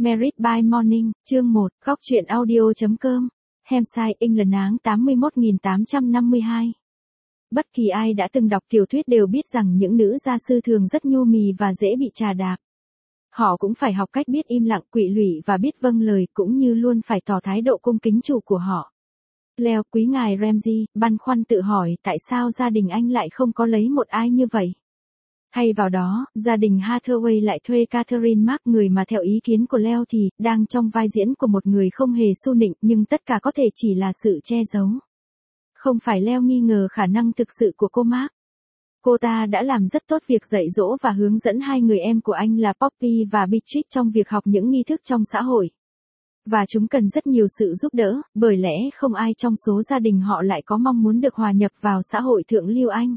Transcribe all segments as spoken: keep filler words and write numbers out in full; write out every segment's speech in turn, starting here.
Married by Morning, chương một, góc truyện audio.com, Hampshire, England áng tám mươi mốt nghìn tám trăm năm mươi hai. Bất kỳ ai đã từng đọc tiểu thuyết đều biết rằng những nữ gia sư thường rất nhu mì và dễ bị trà đạp. Họ cũng phải học cách biết im lặng, quỵ lụy và biết vâng lời, cũng như luôn phải tỏ thái độ cung kính chủ của họ. Leo, quý ngài Ramsay, băn khoăn tự hỏi tại sao gia đình anh lại không có lấy một ai như vậy. Thay vào đó, gia đình Hathaway lại thuê Catherine Mark, người mà theo ý kiến của Leo thì, đang trong vai diễn của một người không hề xu nịnh, nhưng tất cả có thể chỉ là sự che giấu. Không phải Leo nghi ngờ khả năng thực sự của cô Mark. Cô ta đã làm rất tốt việc dạy dỗ và hướng dẫn hai người em của anh là Poppy và Beatrix trong việc học những nghi thức trong xã hội. Và chúng cần rất nhiều sự giúp đỡ, bởi lẽ không ai trong số gia đình họ lại có mong muốn được hòa nhập vào xã hội thượng lưu Anh.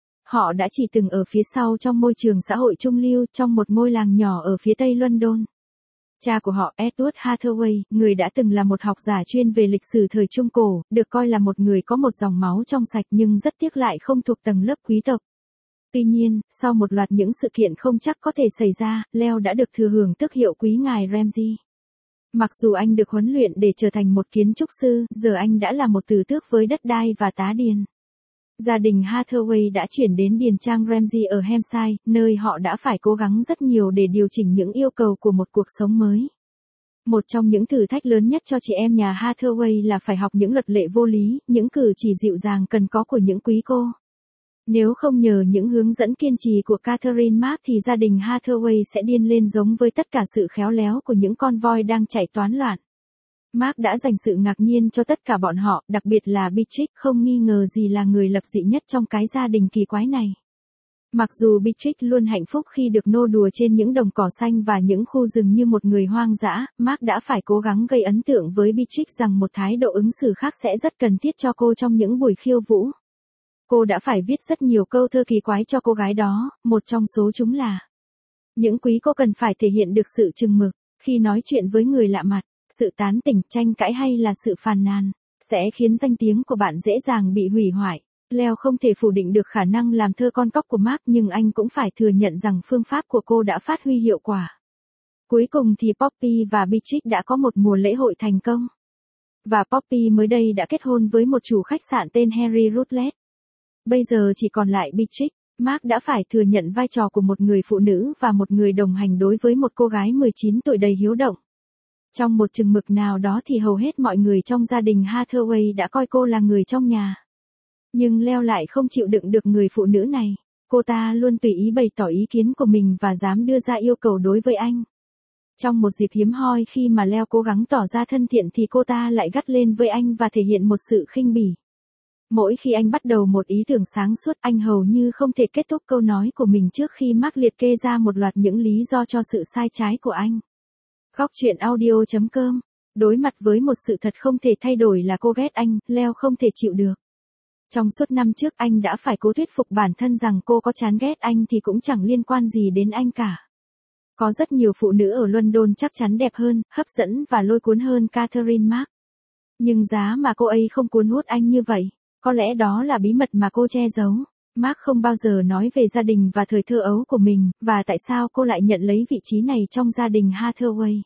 Họ đã chỉ từng ở phía sau trong môi trường xã hội trung lưu trong một ngôi làng nhỏ ở phía tây London. Cha của họ, Edward Hathaway, người đã từng là một học giả chuyên về lịch sử thời Trung Cổ, được coi là một người có một dòng máu trong sạch nhưng rất tiếc lại không thuộc tầng lớp quý tộc. Tuy nhiên, sau một loạt những sự kiện không chắc có thể xảy ra, Leo đã được thừa hưởng tước hiệu quý ngài Ramsay. Mặc dù anh được huấn luyện để trở thành một kiến trúc sư, giờ anh đã là một tử tước với đất đai và tá điền. Gia đình Hathaway đã chuyển đến điền trang Ramsay ở Hampshire, nơi họ đã phải cố gắng rất nhiều để điều chỉnh những yêu cầu của một cuộc sống mới. Một trong những thử thách lớn nhất cho chị em nhà Hathaway là phải học những luật lệ vô lý, những cử chỉ dịu dàng cần có của những quý cô. Nếu không nhờ những hướng dẫn kiên trì của Catherine Mark thì gia đình Hathaway sẽ điên lên giống với tất cả sự khéo léo của những con voi đang chạy toán loạn. Mark đã dành sự ngạc nhiên cho tất cả bọn họ, đặc biệt là Beatrix, không nghi ngờ gì là người lập dị nhất trong cái gia đình kỳ quái này. Mặc dù Beatrix luôn hạnh phúc khi được nô đùa trên những đồng cỏ xanh và những khu rừng như một người hoang dã, Mark đã phải cố gắng gây ấn tượng với Beatrix rằng một thái độ ứng xử khác sẽ rất cần thiết cho cô trong những buổi khiêu vũ. Cô đã phải viết rất nhiều câu thơ kỳ quái cho cô gái đó, một trong số chúng là: những quý cô cần phải thể hiện được sự chừng mực, khi nói chuyện với người lạ mặt, sự tán tỉnh, tranh cãi hay là sự phàn nàn, sẽ khiến danh tiếng của bạn dễ dàng bị hủy hoại. Leo không thể phủ định được khả năng làm thơ con cóc của Mark, nhưng anh cũng phải thừa nhận rằng phương pháp của cô đã phát huy hiệu quả. Cuối cùng thì Poppy và Beatrix đã có một mùa lễ hội thành công. Và Poppy mới đây đã kết hôn với một chủ khách sạn tên Henry Rutledge. Bây giờ chỉ còn lại Beatrix. Mark đã phải thừa nhận vai trò của một người phụ nữ và một người đồng hành đối với một cô gái mười chín tuổi đầy hiếu động. Trong một chừng mực nào đó thì hầu hết mọi người trong gia đình Hathaway đã coi cô là người trong nhà. Nhưng Leo lại không chịu đựng được người phụ nữ này. Cô ta luôn tùy ý bày tỏ ý kiến của mình và dám đưa ra yêu cầu đối với anh. Trong một dịp hiếm hoi khi mà Leo cố gắng tỏ ra thân thiện thì cô ta lại gắt lên với anh và thể hiện một sự khinh bỉ. Mỗi khi anh bắt đầu một ý tưởng sáng suốt, anh hầu như không thể kết thúc câu nói của mình trước khi Mark liệt kê ra một loạt những lý do cho sự sai trái của anh. Góc truyện audio.com. Đối mặt với một sự thật không thể thay đổi là cô ghét anh, Leo không thể chịu được. Trong suốt năm trước anh đã phải cố thuyết phục bản thân rằng cô có chán ghét anh thì cũng chẳng liên quan gì đến anh cả. Có rất nhiều phụ nữ ở London chắc chắn đẹp hơn, hấp dẫn và lôi cuốn hơn Catherine Mark. Nhưng giá mà cô ấy không cuốn hút anh như vậy, có lẽ đó là bí mật mà cô che giấu. Mark không bao giờ nói về gia đình và thời thơ ấu của mình, và tại sao cô lại nhận lấy vị trí này trong gia đình Hathaway.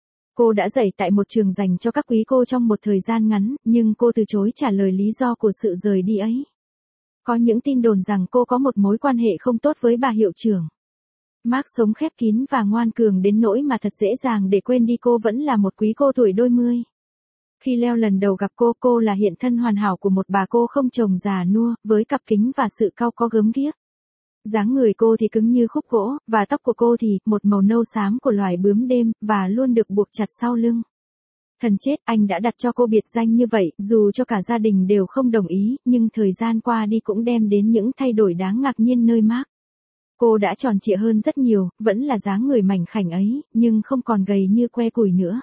Cô đã dạy tại một trường dành cho các quý cô trong một thời gian ngắn, nhưng cô từ chối trả lời lý do của sự rời đi ấy. Có những tin đồn rằng cô có một mối quan hệ không tốt với bà hiệu trưởng. Mark sống khép kín và ngoan cường đến nỗi mà thật dễ dàng để quên đi cô vẫn là một quý cô tuổi đôi mươi. Khi Leo lần đầu gặp cô, cô là hiện thân hoàn hảo của một bà cô không chồng già nua, với cặp kính và sự cau có gớm ghiếc. Dáng người cô thì cứng như khúc gỗ, và tóc của cô thì một màu nâu xám của loài bướm đêm, và luôn được buộc chặt sau lưng. Thần chết, anh đã đặt cho cô biệt danh như vậy, dù cho cả gia đình đều không đồng ý, nhưng thời gian qua đi cũng đem đến những thay đổi đáng ngạc nhiên nơi Mark. Cô đã tròn trịa hơn rất nhiều, vẫn là dáng người mảnh khảnh ấy, nhưng không còn gầy như que củi nữa.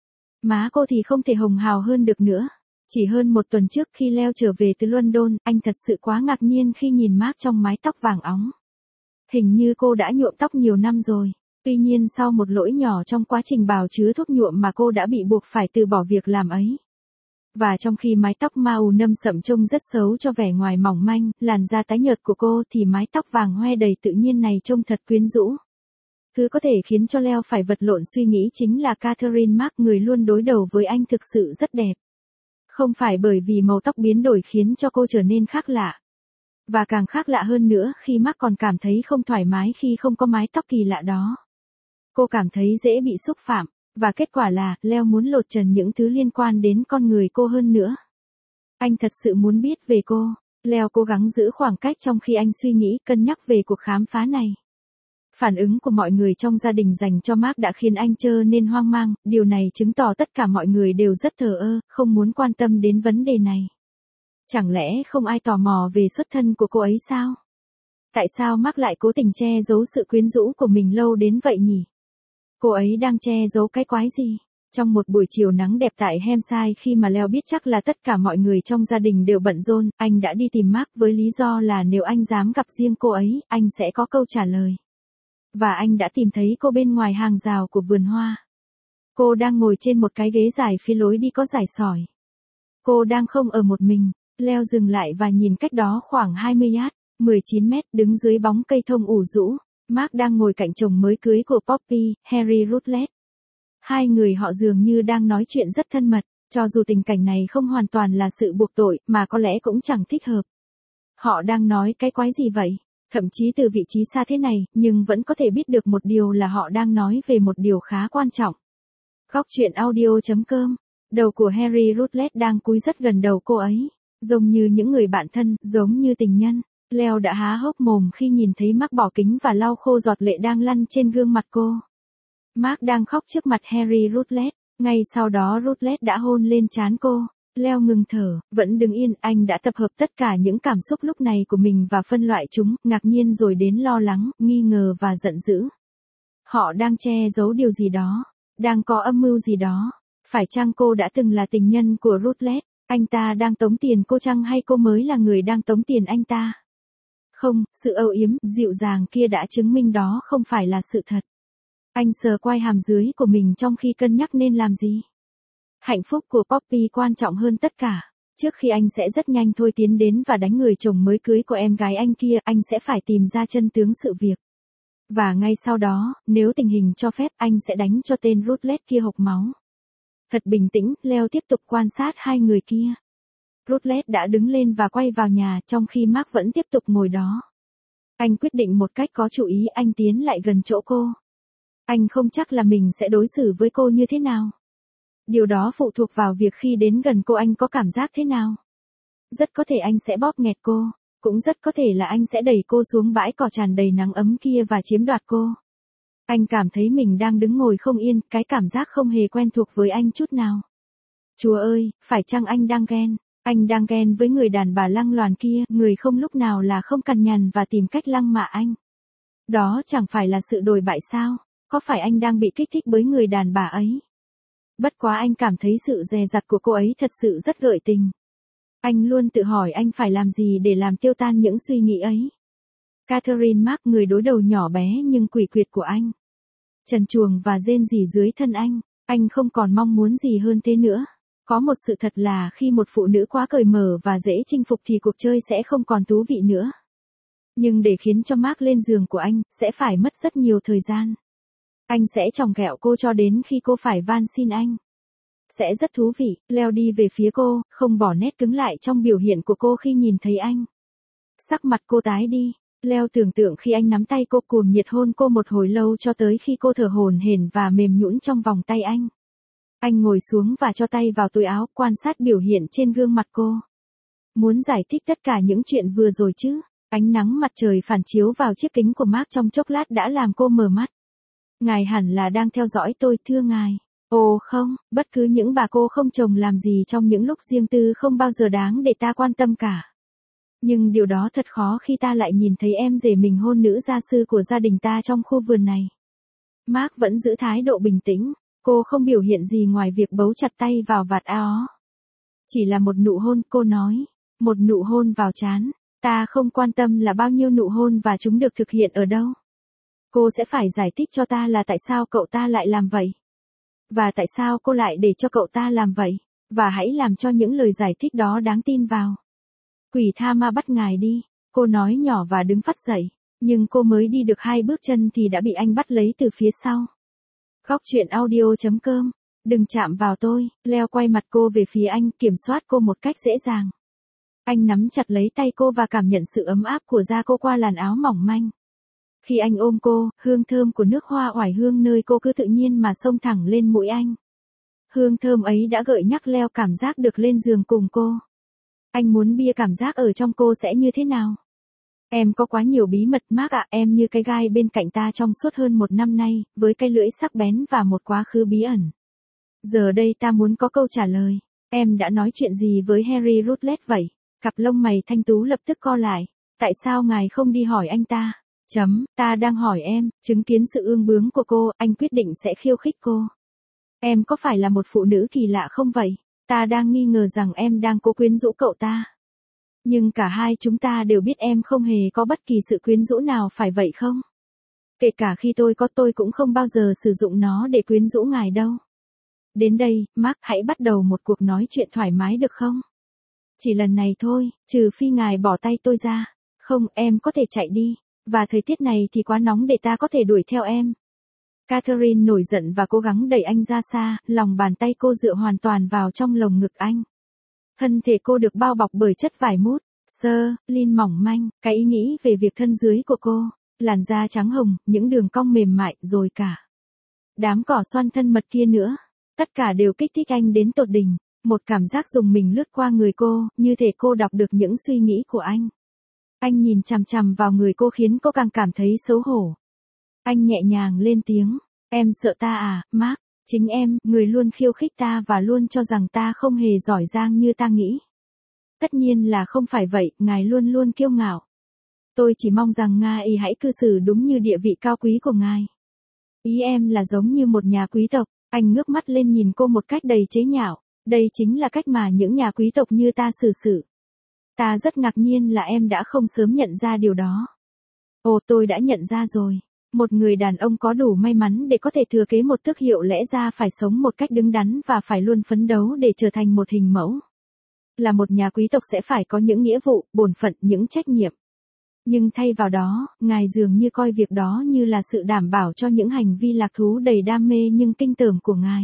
Má cô thì không thể hồng hào hơn được nữa. Chỉ hơn một tuần trước khi Leo trở về từ London, anh thật sự quá ngạc nhiên khi nhìn Mark trong mái tóc vàng óng. Hình như cô đã nhuộm tóc nhiều năm rồi. Tuy nhiên sau một lỗi nhỏ trong quá trình bào chứa thuốc nhuộm mà cô đã bị buộc phải từ bỏ việc làm ấy. Và trong khi mái tóc màu nâu sậm trông rất xấu cho vẻ ngoài mỏng manh, làn da tái nhợt của cô thì mái tóc vàng hoe đầy tự nhiên này trông thật quyến rũ. Thứ có thể khiến cho Leo phải vật lộn suy nghĩ chính là Catherine Mark, người luôn đối đầu với anh thực sự rất đẹp. Không phải bởi vì màu tóc biến đổi khiến cho cô trở nên khác lạ. Và càng khác lạ hơn nữa khi Mark còn cảm thấy không thoải mái khi không có mái tóc kỳ lạ đó. Cô cảm thấy dễ bị xúc phạm, và kết quả là Leo muốn lột trần những thứ liên quan đến con người cô hơn nữa. Anh thật sự muốn biết về cô. Leo cố gắng giữ khoảng cách trong khi anh suy nghĩ, cân nhắc về cuộc khám phá này. Phản ứng của mọi người trong gia đình dành cho Mark đã khiến anh trở nên hoang mang, điều này chứng tỏ tất cả mọi người đều rất thờ ơ, không muốn quan tâm đến vấn đề này. Chẳng lẽ không ai tò mò về xuất thân của cô ấy sao? Tại sao Mark lại cố tình che giấu sự quyến rũ của mình lâu đến vậy nhỉ? Cô ấy đang che giấu cái quái gì? Trong một buổi chiều nắng đẹp tại Hampshire, khi mà Leo biết chắc là tất cả mọi người trong gia đình đều bận rộn, anh đã đi tìm Mark với lý do là nếu anh dám gặp riêng cô ấy, anh sẽ có câu trả lời. Và anh đã tìm thấy cô bên ngoài hàng rào của vườn hoa. Cô đang ngồi trên một cái ghế dài phía lối đi có dải sỏi. Cô đang không ở một mình. Leo dừng lại và nhìn cách đó khoảng hai mươi yard, mười chín mét, đứng dưới bóng cây thông ủ rũ. Mark đang ngồi cạnh chồng mới cưới của Poppy, Harry Rutledge. Hai người họ dường như đang nói chuyện rất thân mật, cho dù tình cảnh này không hoàn toàn là sự buộc tội, mà có lẽ cũng chẳng thích hợp. Họ đang nói cái quái gì vậy? Thậm chí từ vị trí xa thế này, nhưng vẫn có thể biết được một điều là họ đang nói về một điều khá quan trọng. Góc truyện audio chấm com. Đầu của Harry Rutledge đang cúi rất gần đầu cô ấy, giống như những người bạn thân, giống như tình nhân. Leo đã há hốc mồm khi nhìn thấy Mark bỏ kính và lau khô giọt lệ đang lăn trên gương mặt cô. Mark đang khóc trước mặt Harry Rutledge. Ngay sau đó Rutledge đã hôn lên trán cô. Leo ngừng thở, vẫn đứng yên, anh đã tập hợp tất cả những cảm xúc lúc này của mình và phân loại chúng, ngạc nhiên rồi đến lo lắng, nghi ngờ và giận dữ. Họ đang che giấu điều gì đó, đang có âm mưu gì đó. Phải chăng cô đã từng là tình nhân của Rutledge? Anh ta đang tống tiền cô chăng, hay cô mới là người đang tống tiền anh ta? Không, sự âu yếm, dịu dàng kia đã chứng minh đó không phải là sự thật. Anh sờ quai hàm dưới của mình trong khi cân nhắc nên làm gì. Hạnh phúc của Poppy quan trọng hơn tất cả. Trước khi anh sẽ rất nhanh thôi tiến đến và đánh người chồng mới cưới của em gái anh kia, anh sẽ phải tìm ra chân tướng sự việc. Và ngay sau đó, nếu tình hình cho phép, anh sẽ đánh cho tên Rutledge kia hộc máu. Thật bình tĩnh, Leo tiếp tục quan sát hai người kia. Rutledge đã đứng lên và quay vào nhà, trong khi Mark vẫn tiếp tục ngồi đó. Anh quyết định một cách có chủ ý, anh tiến lại gần chỗ cô. Anh không chắc là mình sẽ đối xử với cô như thế nào. Điều đó phụ thuộc vào việc khi đến gần cô anh có cảm giác thế nào. Rất có thể anh sẽ bóp nghẹt cô, cũng rất có thể là anh sẽ đẩy cô xuống bãi cỏ tràn đầy nắng ấm kia và chiếm đoạt cô. Anh cảm thấy mình đang đứng ngồi không yên, cái cảm giác không hề quen thuộc với anh chút nào. Chúa ơi, phải chăng anh đang ghen? Anh đang ghen với người đàn bà lăng loàn kia, người không lúc nào là không cằn nhằn và tìm cách lăng mạ anh. Đó chẳng phải là sự đồi bại sao? Có phải anh đang bị kích thích bởi người đàn bà ấy? Bất quá anh cảm thấy sự dè dặt của cô ấy thật sự rất gợi tình. Anh luôn tự hỏi anh phải làm gì để làm tiêu tan những suy nghĩ ấy. Catherine Mark, người đối đầu nhỏ bé nhưng quỷ quyệt của anh. Trần truồng và rên rỉ dưới thân anh. Anh không còn mong muốn gì hơn thế nữa. Có một sự thật là khi một phụ nữ quá cởi mở và dễ chinh phục thì cuộc chơi sẽ không còn thú vị nữa. Nhưng để khiến cho Mark lên giường của anh, sẽ phải mất rất nhiều thời gian. Anh sẽ chòng ghẹo cô cho đến khi cô phải van xin anh. Sẽ rất thú vị. Leo đi về phía cô, không bỏ nét cứng lại trong biểu hiện của cô khi nhìn thấy anh. Sắc mặt cô tái đi. Leo tưởng tượng khi anh nắm tay cô, cuồng nhiệt hôn cô một hồi lâu cho tới khi cô thở hổn hển và mềm nhũn trong vòng tay anh. Anh ngồi xuống và cho tay vào túi áo, quan sát biểu hiện trên gương mặt cô. Muốn giải thích tất cả những chuyện vừa rồi chứ? Ánh nắng mặt trời phản chiếu vào chiếc kính của Mark trong chốc lát đã làm cô mở mắt. Ngài hẳn là đang theo dõi tôi, thưa ngài. Ồ không, bất cứ những bà cô không chồng làm gì trong những lúc riêng tư không bao giờ đáng để ta quan tâm cả. Nhưng điều đó thật khó khi ta lại nhìn thấy em rể mình hôn nữ gia sư của gia đình ta trong khu vườn này. Mark vẫn giữ thái độ bình tĩnh, cô không biểu hiện gì ngoài việc bấu chặt tay vào vạt áo. Chỉ là một nụ hôn, cô nói. Một nụ hôn vào trán. Ta không quan tâm là bao nhiêu nụ hôn và chúng được thực hiện ở đâu. Cô sẽ phải giải thích cho ta là tại sao cậu ta lại làm vậy. Và tại sao cô lại để cho cậu ta làm vậy. Và hãy làm cho những lời giải thích đó đáng tin vào. Quỷ tha ma bắt ngài đi. Cô nói nhỏ và đứng phắt dậy. Nhưng cô mới đi được hai bước chân thì đã bị anh bắt lấy từ phía sau. Góc truyện audio.com. Đừng chạm vào tôi. Leo quay mặt cô về phía anh, kiểm soát cô một cách dễ dàng. Anh nắm chặt lấy tay cô và cảm nhận sự ấm áp của da cô qua làn áo mỏng manh. Khi anh ôm cô, hương thơm của nước hoa oải hương nơi cô cứ tự nhiên mà xông thẳng lên mũi anh. Hương thơm ấy đã gợi nhắc Leo cảm giác được lên giường cùng cô. Anh muốn bia cảm giác ở trong cô sẽ như thế nào? Em có quá nhiều bí mật Mark ạ, em như cái gai bên cạnh ta trong suốt hơn một năm nay, với cái lưỡi sắc bén và một quá khứ bí ẩn. Giờ đây ta muốn có câu trả lời. Em đã nói chuyện gì với Harry Rutledge vậy? Cặp lông mày thanh tú lập tức co lại. Tại sao ngài không đi hỏi anh ta? Chấm, ta đang hỏi em, chứng kiến sự ương bướng của cô, anh quyết định sẽ khiêu khích cô. Em có phải là một phụ nữ kỳ lạ không vậy? Ta đang nghi ngờ rằng em đang cố quyến rũ cậu ta. Nhưng cả hai chúng ta đều biết em không hề có bất kỳ sự quyến rũ nào phải vậy không? Kể cả khi tôi có tôi cũng không bao giờ sử dụng nó để quyến rũ ngài đâu. Đến đây, Mark hãy bắt đầu một cuộc nói chuyện thoải mái được không? Chỉ lần này thôi, trừ phi ngài bỏ tay tôi ra. Không, em có thể chạy đi. Và thời tiết này thì quá nóng để ta có thể đuổi theo em. Catherine nổi giận và cố gắng đẩy anh ra xa, lòng bàn tay cô dựa hoàn toàn vào trong lồng ngực anh. Thân thể cô được bao bọc bởi chất vải mút, sơ, lin mỏng manh, cái ý nghĩ về việc thân dưới của cô, làn da trắng hồng, những đường cong mềm mại, rồi cả đám cỏ xoăn thân mật kia nữa. Tất cả đều kích thích anh đến tột đỉnh, một cảm giác rùng mình lướt qua người cô, như thể cô đọc được những suy nghĩ của anh. Anh nhìn chằm chằm vào người cô khiến cô càng cảm thấy xấu hổ. Anh nhẹ nhàng lên tiếng, em sợ ta à, Mark, chính em, người luôn khiêu khích ta và luôn cho rằng ta không hề giỏi giang như ta nghĩ. Tất nhiên là không phải vậy, ngài luôn luôn kiêu ngạo. Tôi chỉ mong rằng ngài hãy cư xử đúng như địa vị cao quý của ngài. Ý em là giống như một nhà quý tộc. Anh ngước mắt lên nhìn cô một cách đầy chế nhạo. Đây chính là cách mà những nhà quý tộc như ta xử sự. Ta rất ngạc nhiên là em đã không sớm nhận ra điều đó. Ồ, tôi đã nhận ra rồi. Một người đàn ông có đủ may mắn để có thể thừa kế một tước hiệu lẽ ra phải sống một cách đứng đắn và phải luôn phấn đấu để trở thành một hình mẫu. Là một nhà quý tộc sẽ phải có những nghĩa vụ, bổn phận, những trách nhiệm. Nhưng thay vào đó, ngài dường như coi việc đó như là sự đảm bảo cho những hành vi lạc thú đầy đam mê nhưng kinh tởm của ngài.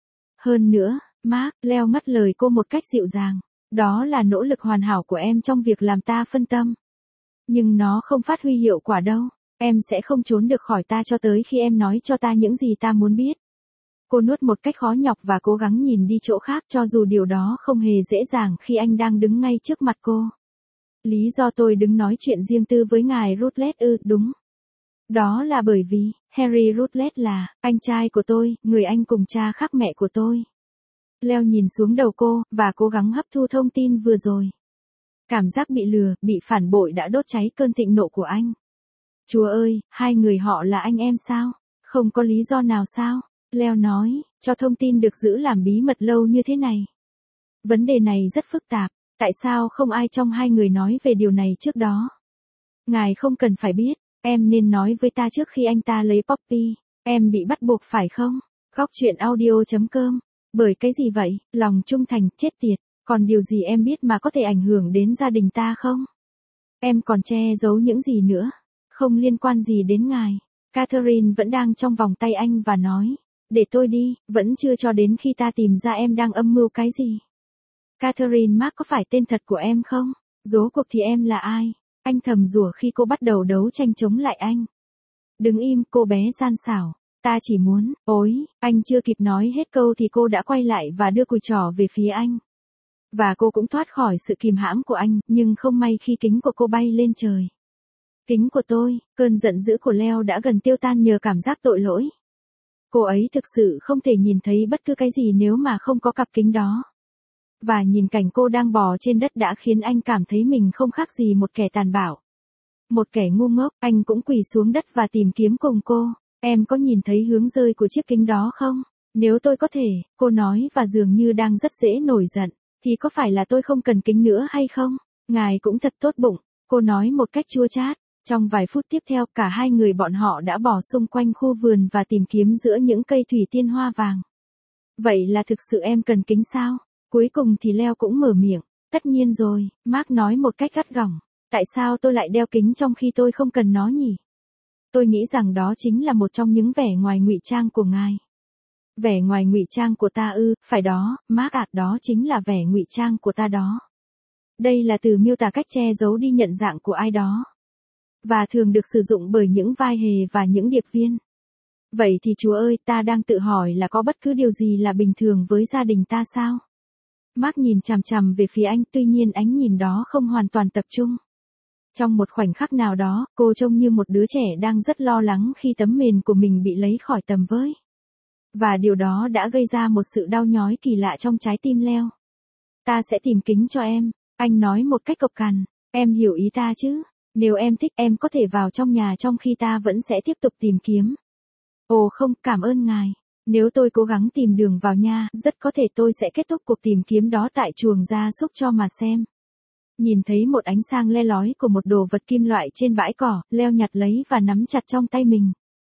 Hơn nữa, Mark, Leo ngắt lời cô một cách dịu dàng. Đó là nỗ lực hoàn hảo của em trong việc làm ta phân tâm. Nhưng nó không phát huy hiệu quả đâu. Em sẽ không trốn được khỏi ta cho tới khi em nói cho ta những gì ta muốn biết. Cô nuốt một cách khó nhọc và cố gắng nhìn đi chỗ khác cho dù điều đó không hề dễ dàng khi anh đang đứng ngay trước mặt cô. Lý do tôi đứng nói chuyện riêng tư với ngài Rutledge ư, đúng. Đó là bởi vì, Harry Rutledge là, anh trai của tôi, người anh cùng cha khác mẹ của tôi. Leo nhìn xuống đầu cô, và cố gắng hấp thu thông tin vừa rồi. Cảm giác bị lừa, bị phản bội đã đốt cháy cơn thịnh nộ của anh. Chúa ơi, hai người họ là anh em sao? Không có lý do nào sao? Leo nói, cho thông tin được giữ làm bí mật lâu như thế này. Vấn đề này rất phức tạp, tại sao không ai trong hai người nói về điều này trước đó? Ngài không cần phải biết, em nên nói với ta trước khi anh ta lấy Poppy, em bị bắt buộc phải không? Góc truyện audio.com. Bởi cái gì vậy? Lòng trung thành, chết tiệt, còn điều gì em biết mà có thể ảnh hưởng đến gia đình ta không? Em còn che giấu những gì nữa? Không liên quan gì đến ngài. Catherine vẫn đang trong vòng tay anh và nói, để tôi đi, vẫn chưa cho đến khi ta tìm ra em đang âm mưu cái gì. Catherine Mark có phải tên thật của em không? Rốt cuộc thì em là ai? Anh thầm rủa khi cô bắt đầu đấu tranh chống lại anh. Đứng im, cô bé gian xảo. Ta chỉ muốn, ối, anh chưa kịp nói hết câu thì cô đã quay lại và đưa cùi trỏ về phía anh. Và cô cũng thoát khỏi sự kìm hãm của anh, nhưng không may khi kính của cô bay lên trời. Kính của tôi, cơn giận dữ của Leo đã gần tiêu tan nhờ cảm giác tội lỗi. Cô ấy thực sự không thể nhìn thấy bất cứ cái gì nếu mà không có cặp kính đó. Và nhìn cảnh cô đang bò trên đất đã khiến anh cảm thấy mình không khác gì một kẻ tàn bạo. Một kẻ ngu ngốc, anh cũng quỳ xuống đất và tìm kiếm cùng cô. Em có nhìn thấy hướng rơi của chiếc kính đó không? Nếu tôi có thể, cô nói và dường như đang rất dễ nổi giận, thì có phải là tôi không cần kính nữa hay không? Ngài cũng thật tốt bụng, cô nói một cách chua chát. Trong vài phút tiếp theo, cả hai người bọn họ đã bỏ xung quanh khu vườn và tìm kiếm giữa những cây thủy tiên hoa vàng. Vậy là thực sự em cần kính sao? Cuối cùng thì Leo cũng mở miệng. Tất nhiên rồi, Mark nói một cách gắt gỏng. Tại sao tôi lại đeo kính trong khi tôi không cần nó nhỉ? Tôi nghĩ rằng đó chính là một trong những vẻ ngoài ngụy trang của ngài. Vẻ ngoài ngụy trang của ta ư? Phải đó, Mark ạ, đó chính là vẻ ngụy trang của ta đó. Đây là từ miêu tả cách che giấu đi nhận dạng của ai đó. Và thường được sử dụng bởi những vai hề và những điệp viên. Vậy thì Chúa ơi, ta đang tự hỏi là có bất cứ điều gì là bình thường với gia đình ta sao? Mark nhìn chằm chằm về phía anh, tuy nhiên ánh nhìn đó không hoàn toàn tập trung. Trong một khoảnh khắc nào đó, cô trông như một đứa trẻ đang rất lo lắng khi tấm mền của mình bị lấy khỏi tầm với. Và điều đó đã gây ra một sự đau nhói kỳ lạ trong trái tim Leo. Ta sẽ tìm kính cho em, anh nói một cách cộc cằn. Em hiểu ý ta chứ? Nếu em thích, em có thể vào trong nhà trong khi ta vẫn sẽ tiếp tục tìm kiếm. Ồ không, cảm ơn ngài. Nếu tôi cố gắng tìm đường vào nha, rất có thể tôi sẽ kết thúc cuộc tìm kiếm đó tại chuồng gia súc cho mà xem. Nhìn thấy một ánh sáng le lói của một đồ vật kim loại trên bãi cỏ, Leo nhặt lấy và nắm chặt trong tay mình.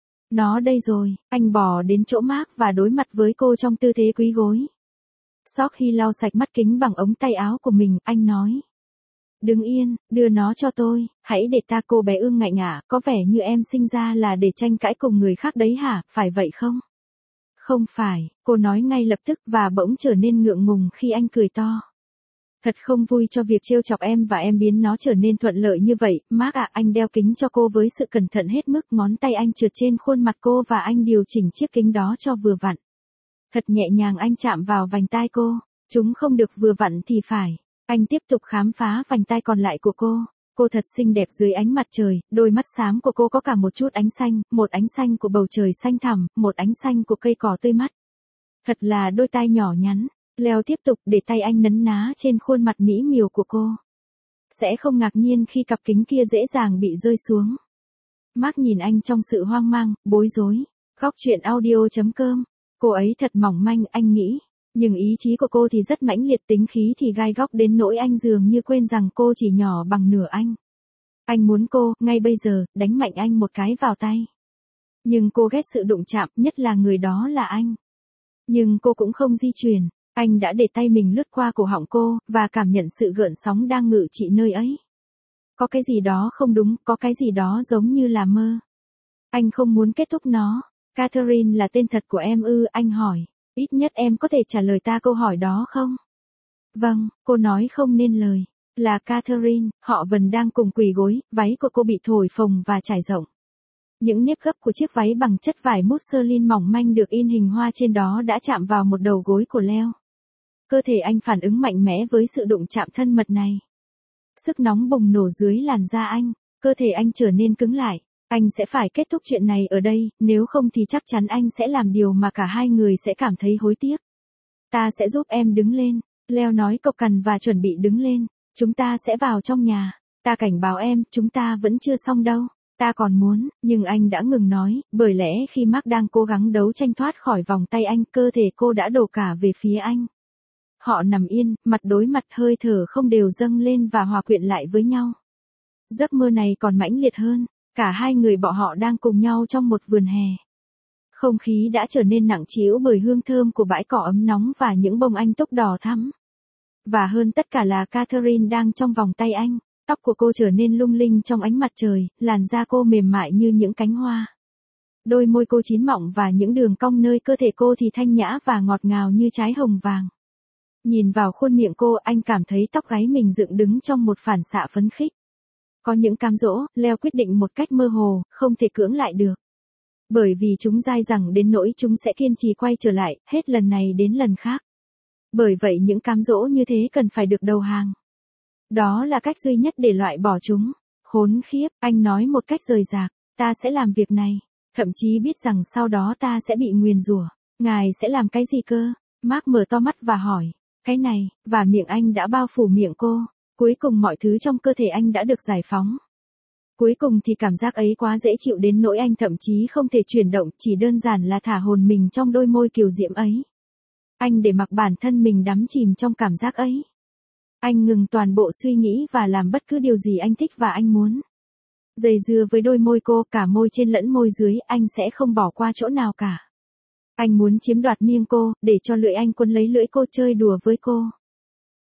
Nó đây rồi, anh bò đến chỗ Mark và đối mặt với cô trong tư thế quý gối. Sau khi lau sạch mắt kính bằng ống tay áo của mình, anh nói. Đứng yên, đưa nó cho tôi, hãy để ta. Cô bé ương ngạnh ạ, có vẻ như em sinh ra là để tranh cãi cùng người khác đấy hả, phải vậy không? Không phải, cô nói ngay lập tức và bỗng trở nên ngượng ngùng khi anh cười to. Thật không vui cho việc trêu chọc em và em biến nó trở nên thuận lợi như vậy, Mark ạ. Anh đeo kính cho cô với sự cẩn thận hết mức, ngón tay anh trượt trên khuôn mặt cô và anh điều chỉnh chiếc kính đó cho vừa vặn. Thật nhẹ nhàng anh chạm vào vành tai cô, chúng không được vừa vặn thì phải. Anh tiếp tục khám phá vành tai còn lại của cô. Cô thật xinh đẹp dưới ánh mặt trời, đôi mắt xám của cô có cả một chút ánh xanh, một ánh xanh của bầu trời xanh thẳm, một ánh xanh của cây cỏ tươi mát. Thật là đôi tai nhỏ nhắn. Leo tiếp tục để tay anh nấn ná trên khuôn mặt mỹ miều của cô. Sẽ không ngạc nhiên khi cặp kính kia dễ dàng bị rơi xuống. Mark nhìn anh trong sự hoang mang, bối rối. Góc truyện audio chấm com. Cô ấy thật mỏng manh, anh nghĩ. Nhưng ý chí của cô thì rất mãnh liệt, tính khí thì gai góc đến nỗi anh dường như quên rằng cô chỉ nhỏ bằng nửa anh. Anh muốn cô, ngay bây giờ, đánh mạnh anh một cái vào tay. Nhưng cô ghét sự đụng chạm, nhất là người đó là anh. Nhưng cô cũng không di chuyển. Anh đã để tay mình lướt qua cổ họng cô, và cảm nhận sự gợn sóng đang ngự trị nơi ấy. Có cái gì đó không đúng, có cái gì đó giống như là mơ. Anh không muốn kết thúc nó. Catherine là tên thật của em ư? Anh hỏi. Ít nhất em có thể trả lời ta câu hỏi đó không? Vâng, cô nói không nên lời. Là Catherine, họ vẫn đang cùng quỳ gối, váy của cô bị thổi phồng và trải rộng. Những nếp gấp của chiếc váy bằng chất vải mousseline mỏng manh được in hình hoa trên đó đã chạm vào một đầu gối của Leo. Cơ thể anh phản ứng mạnh mẽ với sự đụng chạm thân mật này. Sức nóng bùng nổ dưới làn da anh, cơ thể anh trở nên cứng lại. Anh sẽ phải kết thúc chuyện này ở đây, nếu không thì chắc chắn anh sẽ làm điều mà cả hai người sẽ cảm thấy hối tiếc. Ta sẽ giúp em đứng lên, Leo nói cộc cằn và chuẩn bị đứng lên. Chúng ta sẽ vào trong nhà. Ta cảnh báo em, chúng ta vẫn chưa xong đâu. Ta còn muốn, nhưng anh đã ngừng nói, bởi lẽ khi Mark đang cố gắng đấu tranh thoát khỏi vòng tay anh, cơ thể cô đã đổ cả về phía anh. Họ nằm yên, mặt đối mặt, hơi thở không đều dâng lên và hòa quyện lại với nhau. Giấc mơ này còn mãnh liệt hơn, cả hai người bọn họ đang cùng nhau trong một vườn hè. Không khí đã trở nên nặng trĩu bởi hương thơm của bãi cỏ ấm nóng và những bông anh túc đỏ thắm. Và hơn tất cả là Catherine đang trong vòng tay anh. Tóc của cô trở nên lung linh trong ánh mặt trời, làn da cô mềm mại như những cánh hoa. Đôi môi cô chín mọng và những đường cong nơi cơ thể cô thì thanh nhã và ngọt ngào như trái hồng vàng. Nhìn vào khuôn miệng cô, anh cảm thấy tóc gáy mình dựng đứng trong một phản xạ phấn khích. Có những cám dỗ, Leo quyết định một cách mơ hồ, không thể cưỡng lại được. Bởi vì chúng dai dẳng đến nỗi chúng sẽ kiên trì quay trở lại, hết lần này đến lần khác. Bởi vậy những cám dỗ như thế cần phải được đầu hàng. Đó là cách duy nhất để loại bỏ chúng. Khốn khiếp, anh nói một cách rời rạc, ta sẽ làm việc này. Thậm chí biết rằng sau đó ta sẽ bị nguyền rủa. Ngài sẽ làm cái gì cơ? Mark mở to mắt và hỏi. Cái này, và miệng anh đã bao phủ miệng cô. Cuối cùng mọi thứ trong cơ thể anh đã được giải phóng. Cuối cùng thì cảm giác ấy quá dễ chịu đến nỗi anh thậm chí không thể chuyển động, chỉ đơn giản là thả hồn mình trong đôi môi kiều diễm ấy. Anh để mặc bản thân mình đắm chìm trong cảm giác ấy. Anh ngừng toàn bộ suy nghĩ và làm bất cứ điều gì anh thích và anh muốn. Dây dưa với đôi môi cô, cả môi trên lẫn môi dưới, anh sẽ không bỏ qua chỗ nào cả. Anh muốn chiếm đoạt miêng cô, để cho lưỡi anh quấn lấy lưỡi cô, chơi đùa với cô.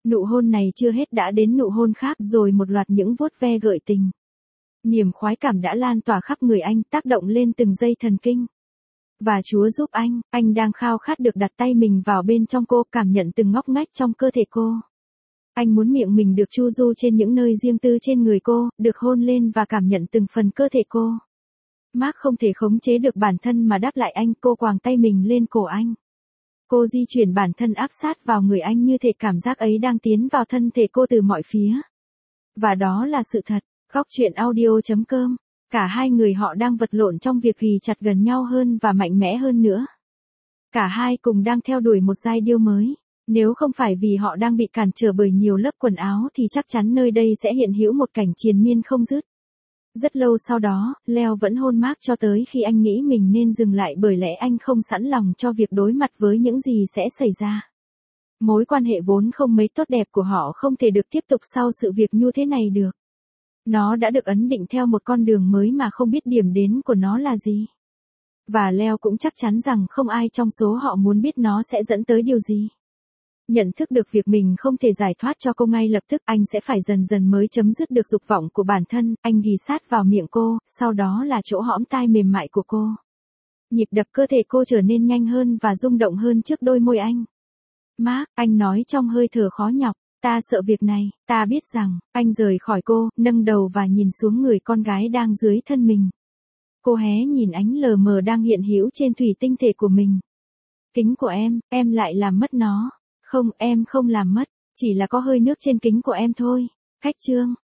Nụ hôn này chưa hết đã đến nụ hôn khác rồi một loạt những vuốt ve gợi tình. Niềm khoái cảm đã lan tỏa khắp người anh, tác động lên từng dây thần kinh. Và Chúa giúp anh, anh đang khao khát được đặt tay mình vào bên trong cô, cảm nhận từng ngóc ngách trong cơ thể cô. Anh muốn miệng mình được chu du trên những nơi riêng tư trên người cô, được hôn lên và cảm nhận từng phần cơ thể cô. Mark không thể khống chế được bản thân mà đáp lại anh, cô quàng tay mình lên cổ anh. Cô di chuyển bản thân áp sát vào người anh như thể cảm giác ấy đang tiến vào thân thể cô từ mọi phía. Và đó là sự thật. Góc truyện audio chấm com. Cả hai người họ đang vật lộn trong việc ghì chặt gần nhau hơn và mạnh mẽ hơn nữa. Cả hai cùng đang theo đuổi một giai điệu mới. Nếu không phải vì họ đang bị cản trở bởi nhiều lớp quần áo thì chắc chắn nơi đây sẽ hiện hữu một cảnh triền miên không dứt. Rất lâu sau đó, Leo vẫn hôn Mark cho tới khi anh nghĩ mình nên dừng lại bởi lẽ anh không sẵn lòng cho việc đối mặt với những gì sẽ xảy ra. Mối quan hệ vốn không mấy tốt đẹp của họ không thể được tiếp tục sau sự việc như thế này được. Nó đã được ấn định theo một con đường mới mà không biết điểm đến của nó là gì. Và Leo cũng chắc chắn rằng không ai trong số họ muốn biết nó sẽ dẫn tới điều gì. Nhận thức được việc mình không thể giải thoát cho cô ngay lập tức, anh sẽ phải dần dần mới chấm dứt được dục vọng của bản thân, anh ghì sát vào miệng cô, sau đó là chỗ hõm tai mềm mại của cô. Nhịp đập cơ thể cô trở nên nhanh hơn và rung động hơn trước đôi môi anh. Mark, anh nói trong hơi thở khó nhọc, ta sợ việc này, ta biết rằng, anh rời khỏi cô, nâng đầu và nhìn xuống người con gái đang dưới thân mình. Cô hé nhìn ánh lờ mờ đang hiện hữu trên thủy tinh thể của mình. Kính của em, em lại làm mất nó. Không, em không làm mất, chỉ là có hơi nước trên kính của em thôi. Cách chương